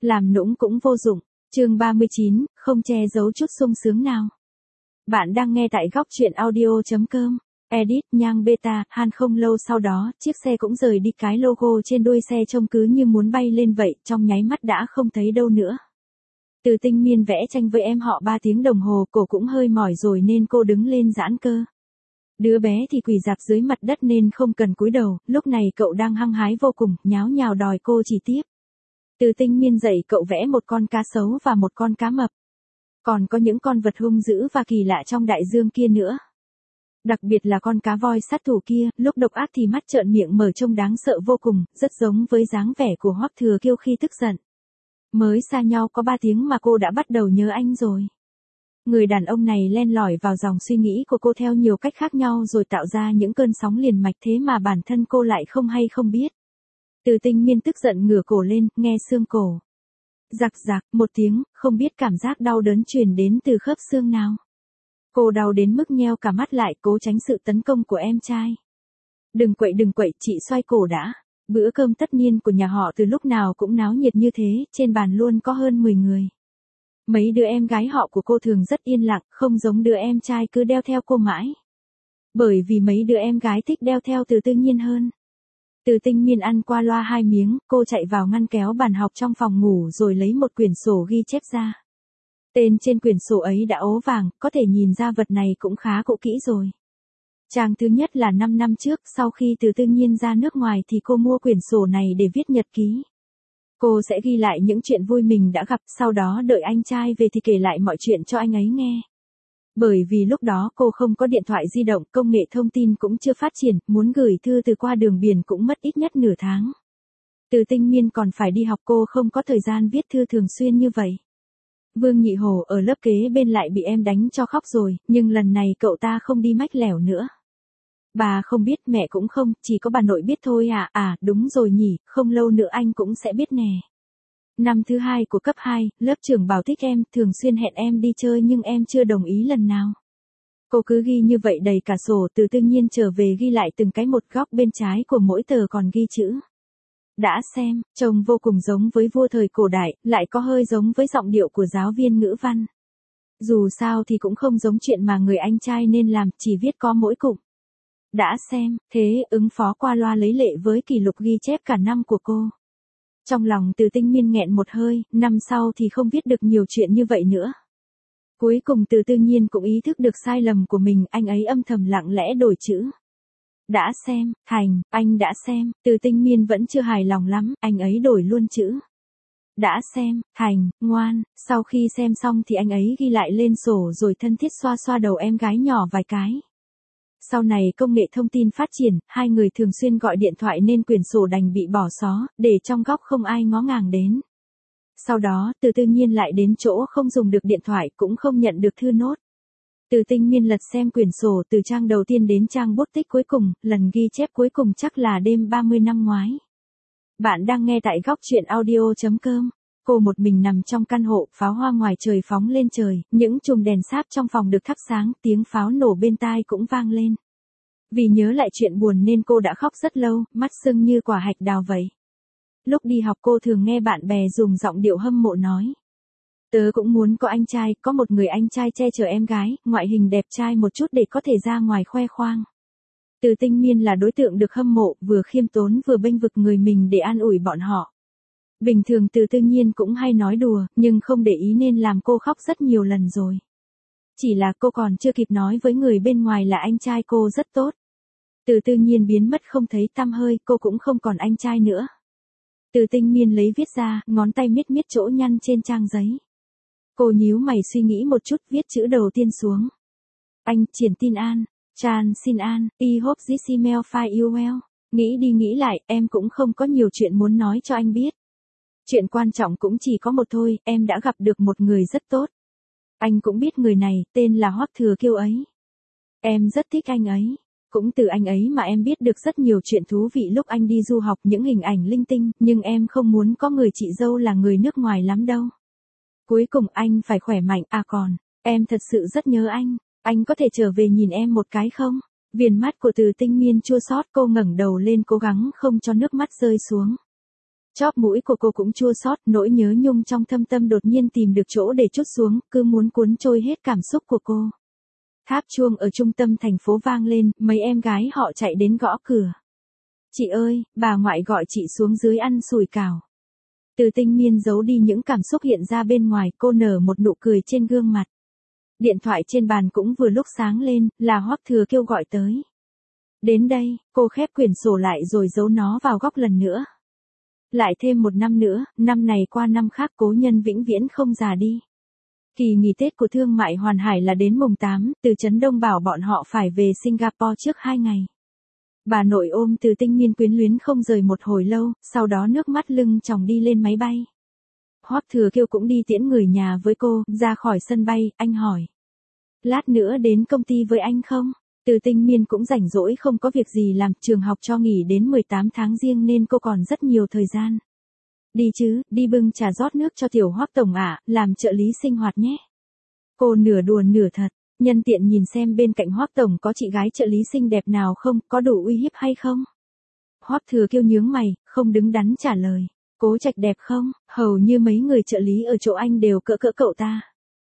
Làm nũng cũng vô dụng. Chương 39, không che giấu chút sung sướng nào. Bạn đang nghe tại góc truyện audio.com. Edit, Nhang Beta, Han. Không lâu sau đó, chiếc xe cũng rời đi, cái logo trên đuôi xe trông cứ như muốn bay lên vậy, trong nháy mắt đã không thấy đâu nữa. Từ Tinh Miên vẽ tranh với em họ 3 tiếng đồng hồ, cổ cũng hơi mỏi rồi nên cô đứng lên giãn cơ. Đứa bé thì quỳ rạp dưới mặt đất nên không cần cúi đầu, lúc này cậu đang hăng hái vô cùng, nháo nhào đòi cô chỉ tiếp. Từ Tinh Miên dạy cậu vẽ một con cá sấu và một con cá mập. Còn có những con vật hung dữ và kỳ lạ trong đại dương kia nữa. Đặc biệt là con cá voi sát thủ kia, lúc độc ác thì mắt trợn miệng mở trông đáng sợ vô cùng, rất giống với dáng vẻ của Hoắc Thừa Kiêu khi tức giận. Mới xa nhau có 3 tiếng mà cô đã bắt đầu nhớ anh rồi. Người đàn ông này len lỏi vào dòng suy nghĩ của cô theo nhiều cách khác nhau rồi tạo ra những cơn sóng liền mạch, thế mà bản thân cô lại không hay không biết. Từ Tinh Miên tức giận ngửa cổ lên, nghe xương cổ. Rạc rạc, một tiếng, không biết cảm giác đau đớn truyền đến từ khớp xương nào. Cô đau đến mức nheo cả mắt lại, cố tránh sự tấn công của em trai. Đừng quậy, chị xoay cổ đã. Bữa cơm tất niên của nhà họ từ lúc nào cũng náo nhiệt như thế, trên bàn luôn có hơn 10 người. Mấy đứa em gái họ của cô thường rất yên lặng, không giống đứa em trai cứ đeo theo cô mãi. Bởi vì mấy đứa em gái thích đeo theo Từ Tự Nhiên hơn. Từ Tinh Miên ăn qua loa 2 miếng, cô chạy vào ngăn kéo bàn học trong phòng ngủ rồi lấy một quyển sổ ghi chép ra. Tên trên quyển sổ ấy đã ố vàng, có thể nhìn ra vật này cũng khá cũ kỹ rồi. Trang thứ nhất là 5 năm trước, sau khi Từ Tự Nhiên ra nước ngoài thì cô mua quyển sổ này để viết nhật ký. Cô sẽ ghi lại những chuyện vui mình đã gặp, sau đó đợi anh trai về thì kể lại mọi chuyện cho anh ấy nghe. Bởi vì lúc đó cô không có điện thoại di động, công nghệ thông tin cũng chưa phát triển, muốn gửi thư từ qua đường biển cũng mất ít nhất nửa tháng. Từ Tinh Miên còn phải đi học, cô không có thời gian viết thư thường xuyên như vậy. Vương Nhị Hổ ở lớp kế bên lại bị em đánh cho khóc rồi, nhưng lần này cậu ta không đi mách lẻo nữa. Bà không biết, mẹ cũng không, chỉ có bà nội biết thôi à. À, đúng rồi nhỉ, không lâu nữa anh cũng sẽ biết nè. Năm thứ 2 của cấp 2, lớp trưởng bảo thích em, thường xuyên hẹn em đi chơi nhưng em chưa đồng ý lần nào. Cô cứ ghi như vậy đầy cả sổ, Từ Tự Nhiên trở về ghi lại từng cái một, góc bên trái của mỗi tờ còn ghi chữ. Đã xem, trông vô cùng giống với vua thời cổ đại, lại có hơi giống với giọng điệu của giáo viên ngữ văn. Dù sao thì cũng không giống chuyện mà người anh trai nên làm, chỉ viết có mỗi cụm. Đã xem, thế ứng phó qua loa lấy lệ với kỷ lục ghi chép cả năm của cô. Trong lòng Từ Tinh Miên nghẹn một hơi, năm sau thì không viết được nhiều chuyện như vậy nữa. Cuối cùng Từ Tự Nhiên cũng ý thức được sai lầm của mình, anh ấy âm thầm lặng lẽ đổi chữ. Đã xem, thành, anh đã xem, Từ Tinh Miên vẫn chưa hài lòng lắm, anh ấy đổi luôn chữ. Đã xem, thành, ngoan, sau khi xem xong thì anh ấy ghi lại lên sổ rồi thân thiết xoa xoa đầu em gái nhỏ vài cái. Sau này công nghệ thông tin phát triển, hai người thường xuyên gọi điện thoại nên quyển sổ đành bị bỏ xó, để trong góc không ai ngó ngàng đến. Sau đó, Từ Tự Nhiên lại đến chỗ không dùng được điện thoại, cũng không nhận được thư nốt. Từ Tinh Miên lật xem quyển sổ từ trang đầu tiên đến trang bút tích cuối cùng, lần ghi chép cuối cùng chắc là đêm 30 năm ngoái. Bạn đang nghe tại góc truyện audio.com. Cô một mình nằm trong căn hộ, pháo hoa ngoài trời phóng lên trời, những chùm đèn sáp trong phòng được thắp sáng, tiếng pháo nổ bên tai cũng vang lên. Vì nhớ lại chuyện buồn nên cô đã khóc rất lâu, mắt sưng như quả hạch đào vậy. Lúc đi học cô thường nghe bạn bè dùng giọng điệu hâm mộ nói. Tớ cũng muốn có anh trai, có một người anh trai che chở em gái, ngoại hình đẹp trai một chút để có thể ra ngoài khoe khoang. Từ Tinh Miên là đối tượng được hâm mộ, vừa khiêm tốn vừa bênh vực người mình để an ủi bọn họ. Bình thường Từ Tự Nhiên cũng hay nói đùa, nhưng không để ý nên làm cô khóc rất nhiều lần rồi. Chỉ là cô còn chưa kịp nói với người bên ngoài là anh trai cô rất tốt. Từ Tự Nhiên biến mất không thấy tăm hơi, cô cũng không còn anh trai nữa. Từ Tinh Miên lấy viết ra, ngón tay miết miết chỗ nhăn trên trang giấy. Cô nhíu mày suy nghĩ một chút, viết chữ đầu tiên xuống. Anh, Triển Tin An, Chan Xin An, I hope this email find you well. Nghĩ đi nghĩ lại, em cũng không có nhiều chuyện muốn nói cho anh biết. Chuyện quan trọng cũng chỉ có một thôi, em đã gặp được một người rất tốt. Anh cũng biết người này, tên là Hoắc Thừa Kiêu ấy. Em rất thích anh ấy. Cũng từ anh ấy mà em biết được rất nhiều chuyện thú vị lúc anh đi du học, những hình ảnh linh tinh, nhưng em không muốn có người chị dâu là người nước ngoài lắm đâu. Cuối cùng anh phải khỏe mạnh, à còn, em thật sự rất nhớ anh có thể trở về nhìn em một cái không? Viền mắt của Từ Tinh Miên chua xót, cô ngẩng đầu lên cố gắng không cho nước mắt rơi xuống. Chóp mũi của cô cũng chua xót, nỗi nhớ nhung trong thâm tâm đột nhiên tìm được chỗ để trút xuống, cứ muốn cuốn trôi hết cảm xúc của cô. Tháp chuông ở trung tâm thành phố vang lên, mấy em gái họ chạy đến gõ cửa. Chị ơi, bà ngoại gọi chị xuống dưới ăn sủi cảo. Từ Tinh Miên giấu đi những cảm xúc hiện ra bên ngoài, cô nở một nụ cười trên gương mặt. Điện thoại trên bàn cũng vừa lúc sáng lên, là Hoắc Thừa Kiêu gọi tới. Đến đây, cô khép quyển sổ lại rồi giấu nó vào góc lần nữa. Lại thêm một năm nữa, năm này qua năm khác cố nhân vĩnh viễn không già đi. Kỳ nghỉ Tết của Thương mại Hoàn Hải là đến mùng 8, Từ Chấn Đông bảo bọn họ phải về Singapore trước 2 ngày. Bà nội ôm Từ Tinh Miên quyến luyến không rời một hồi lâu, sau đó nước mắt lưng tròng đi lên máy bay. Hoắc Thừa Kiêu cũng đi tiễn người nhà với cô, ra khỏi sân bay, anh hỏi. Lát nữa đến công ty với anh không? Từ Tinh Miên cũng rảnh rỗi không có việc gì làm, trường học cho nghỉ đến 18 tháng riêng nên cô còn rất nhiều thời gian. Đi chứ, đi bưng trà rót nước cho tiểu Hoắc tổng ạ, làm trợ lý sinh hoạt nhé. Cô nửa đùa nửa thật, nhân tiện nhìn xem bên cạnh Hoắc tổng có chị gái trợ lý xinh đẹp nào không, có đủ uy hiếp hay không? Hoắc Thừa Kiêu nhướng mày, không đứng đắn trả lời. Cố Trạch đẹp không? Hầu như mấy người trợ lý ở chỗ anh đều cỡ cậu ta.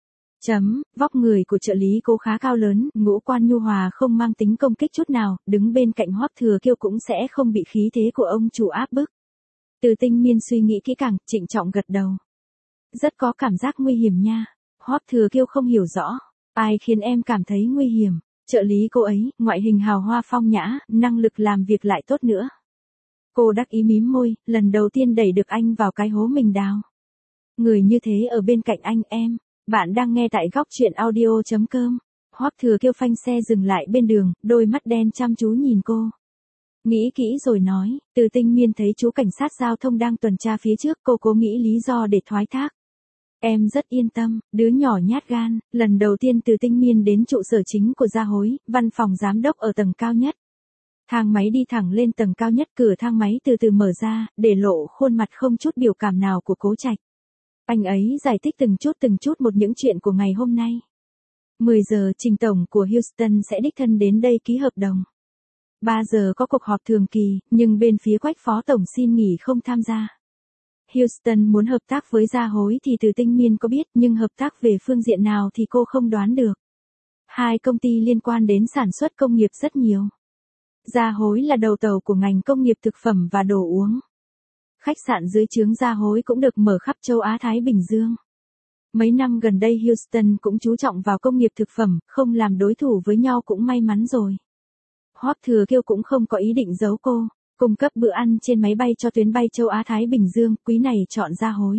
Vóc người của trợ lý Cố khá cao lớn, ngũ quan nhu hòa không mang tính công kích chút nào, đứng bên cạnh Hoắc Thừa Kiêu cũng sẽ không bị khí thế của ông chủ áp bức. Từ Tinh Miên suy nghĩ kỹ càng, trịnh trọng gật đầu. Rất có cảm giác nguy hiểm nha. Hoắc Thừa Kiêu không hiểu rõ. Ai khiến em cảm thấy nguy hiểm? Trợ lý cô ấy, ngoại hình hào hoa phong nhã, năng lực làm việc lại tốt nữa. Cô đắc ý mím môi, lần đầu tiên đẩy được anh vào cái hố mình đào. Người như thế ở bên cạnh anh em. Bạn đang nghe tại góc truyện audio.com. Hoắc Thừa Kiêu phanh xe dừng lại bên đường, đôi mắt đen chăm chú nhìn cô. Nghĩ kỹ rồi nói, Từ Tinh Miên thấy chú cảnh sát giao thông đang tuần tra phía trước, cô cố nghĩ lý do để thoái thác. Em rất yên tâm, đứa nhỏ nhát gan, lần đầu tiên Từ Tinh Miên đến trụ sở chính của Gia Hối, văn phòng giám đốc ở tầng cao nhất. Thang máy đi thẳng lên tầng cao nhất, cửa thang máy từ từ mở ra, để lộ khuôn mặt không chút biểu cảm nào của Cố Trạch. Anh ấy giải thích từng chút một những chuyện của ngày hôm nay. 10 giờ Trình tổng của Houston sẽ đích thân đến đây ký hợp đồng. 3 giờ có cuộc họp thường kỳ, nhưng bên phía Quách phó tổng xin nghỉ không tham gia. Houston muốn hợp tác với Gia Hối thì Từ Tinh Miên có biết, nhưng hợp tác về phương diện nào thì cô không đoán được. Hai công ty liên quan đến sản xuất công nghiệp rất nhiều. Gia Hối là đầu tàu của ngành công nghiệp thực phẩm và đồ uống. Khách sạn dưới trướng Gia Hối cũng được mở khắp châu Á Thái Bình Dương. Mấy năm gần đây Houston cũng chú trọng vào công nghiệp thực phẩm, không làm đối thủ với nhau cũng may mắn rồi. Hoắc Thừa Kiêu cũng không có ý định giấu cô, cung cấp bữa ăn trên máy bay cho tuyến bay châu Á Thái Bình Dương, quý này chọn Gia Hối.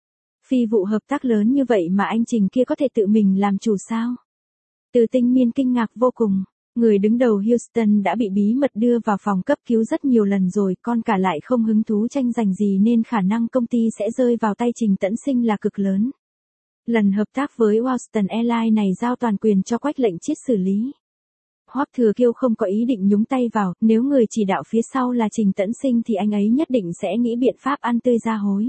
Phi vụ hợp tác lớn như vậy mà anh Trình kia có thể tự mình làm chủ sao? Từ Tinh Miên kinh ngạc vô cùng. Người đứng đầu Houston đã bị bí mật đưa vào phòng cấp cứu rất nhiều lần rồi, con cả lại không hứng thú tranh giành gì nên khả năng công ty sẽ rơi vào tay Trình Tẫn Sinh là cực lớn. Lần hợp tác với Western Airlines này giao toàn quyền cho Quách Lệnh Chiết xử lý. Hoắc Thừa Kiêu không có ý định nhúng tay vào, nếu người chỉ đạo phía sau là Trình Tẫn Sinh thì anh ấy nhất định sẽ nghĩ biện pháp ăn tươi Gia Hối.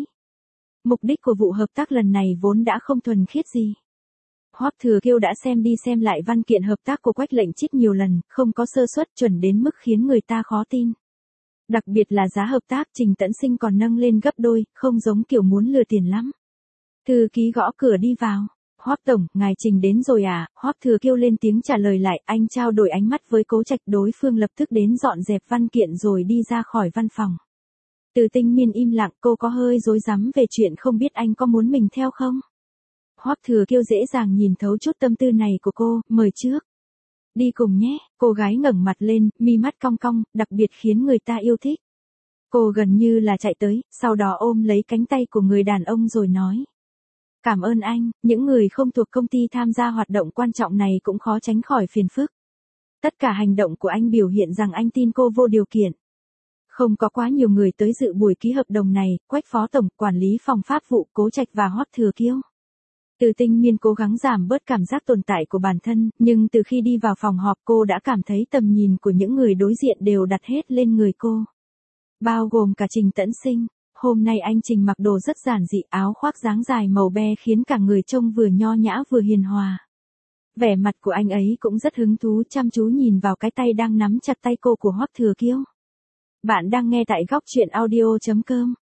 Mục đích của vụ hợp tác lần này vốn đã không thuần khiết gì. Hoắc Thừa Kiêu đã xem đi xem lại văn kiện hợp tác của Quách Lệnh Chiết nhiều lần, không có sơ suất chuẩn đến mức khiến người ta khó tin. Đặc biệt là giá hợp tác Trình Tẫn Sinh còn nâng lên gấp đôi, không giống kiểu muốn lừa tiền lắm. Thư ký gõ cửa đi vào. Hoắc tổng, ngài Trình đến rồi à? Hoắc Thừa Kiêu lên tiếng trả lời lại, anh trao đổi ánh mắt với Cố Trạch, đối phương lập tức đến dọn dẹp văn kiện rồi đi ra khỏi văn phòng. Từ Tinh Miên im lặng, cô có hơi rối rắm về chuyện không biết anh có muốn mình theo không? Hoắc Thừa Kiêu dễ dàng nhìn thấu chút tâm tư này của cô, mời trước. Đi cùng nhé, cô gái ngẩng mặt lên, mi mắt cong cong, đặc biệt khiến người ta yêu thích. Cô gần như là chạy tới, sau đó ôm lấy cánh tay của người đàn ông rồi nói. Cảm ơn anh, những người không thuộc công ty tham gia hoạt động quan trọng này cũng khó tránh khỏi phiền phức. Tất cả hành động của anh biểu hiện rằng anh tin cô vô điều kiện. Không có quá nhiều người tới dự buổi ký hợp đồng này, Quách phó tổng, quản lý phòng pháp vụ, Cố Trạch và Hoắc Thừa Kiêu. Từ Tinh Miên cố gắng giảm bớt cảm giác tồn tại của bản thân, nhưng từ khi đi vào phòng họp cô đã cảm thấy tầm nhìn của những người đối diện đều đặt hết lên người cô. Bao gồm cả Trình Tẫn Sinh. Hôm nay anh Trình mặc đồ rất giản dị, áo khoác dáng dài màu be khiến cả người trông vừa nho nhã vừa hiền hòa. Vẻ mặt của anh ấy cũng rất hứng thú, chăm chú nhìn vào cái tay đang nắm chặt tay cô của Hoắc Thừa Kiêu. Bạn đang nghe tại góc truyện audio.com.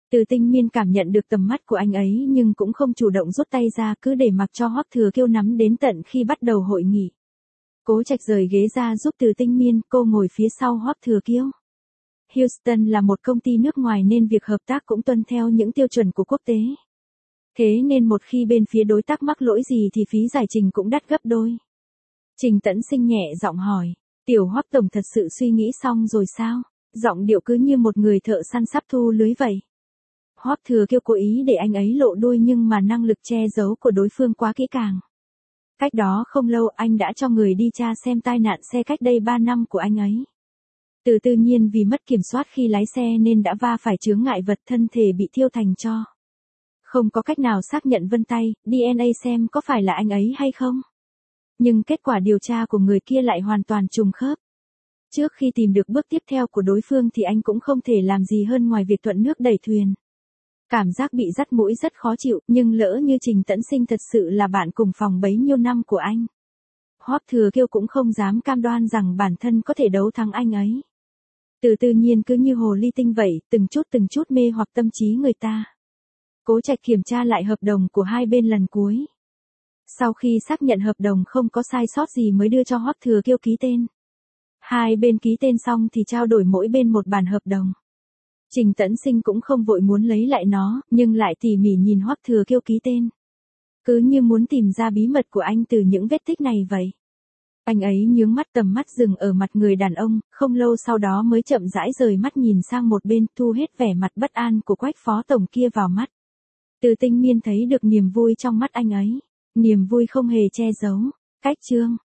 Từ Tinh Miên cảm nhận được tầm mắt của anh ấy nhưng cũng không chủ động rút tay ra, cứ để mặc cho Hoắc Thừa Kiêu nắm đến tận khi bắt đầu hội nghị. Cố Trạch rời ghế ra giúp Từ Tinh Miên, cô ngồi phía sau Hoắc Thừa Kiêu. Houston là một công ty nước ngoài nên việc hợp tác cũng tuân theo những tiêu chuẩn của quốc tế. Thế nên một khi bên phía đối tác mắc lỗi gì thì phí giải trình cũng đắt gấp đôi. Trình Tẫn Sinh nhẹ giọng hỏi, Tiểu Hoắc tổng thật sự suy nghĩ xong rồi sao? Giọng điệu cứ như một người thợ săn sắp thu lưới vậy. Hoắc Thừa Kiêu cố ý để anh ấy lộ đuôi nhưng mà năng lực che giấu của đối phương quá kỹ càng. Cách đó không lâu anh đã cho người đi tra xem tai nạn xe cách đây 3 năm của anh ấy. Từ tự nhiên vì mất kiểm soát khi lái xe nên đã va phải chướng ngại vật, thân thể bị thiêu thành tro. Không có cách nào xác nhận vân tay, DNA xem có phải là anh ấy hay không. Nhưng kết quả điều tra của người kia lại hoàn toàn trùng khớp. Trước khi tìm được bước tiếp theo của đối phương thì anh cũng không thể làm gì hơn ngoài việc thuận nước đẩy thuyền. Cảm giác bị dắt mũi rất khó chịu, nhưng lỡ như Trình Tẫn Sinh thật sự là bạn cùng phòng bấy nhiêu năm của anh. Hoắc Thừa Kiêu cũng không dám cam đoan rằng bản thân có thể đấu thắng anh ấy. Từ tự nhiên cứ như hồ ly tinh vậy, từng chút mê hoặc tâm trí người ta. Cố Trạch kiểm tra lại hợp đồng của hai bên lần cuối. Sau khi xác nhận hợp đồng không có sai sót gì mới đưa cho Hoắc Thừa Kiêu ký tên. Hai bên ký tên xong thì trao đổi mỗi bên một bản hợp đồng. Trình Tẫn Sinh cũng không vội muốn lấy lại nó, nhưng lại tỉ mỉ nhìn Hoắc Thừa Kiêu ký tên. Cứ như muốn tìm ra bí mật của anh từ những vết tích này vậy. Anh ấy nhướng mắt, tầm mắt dừng ở mặt người đàn ông, không lâu sau đó mới chậm rãi rời mắt nhìn sang một bên, thu hết vẻ mặt bất an của Quách phó tổng kia vào mắt. Từ Tinh Miên thấy được niềm vui trong mắt anh ấy. Niềm vui không hề che giấu. Cách chương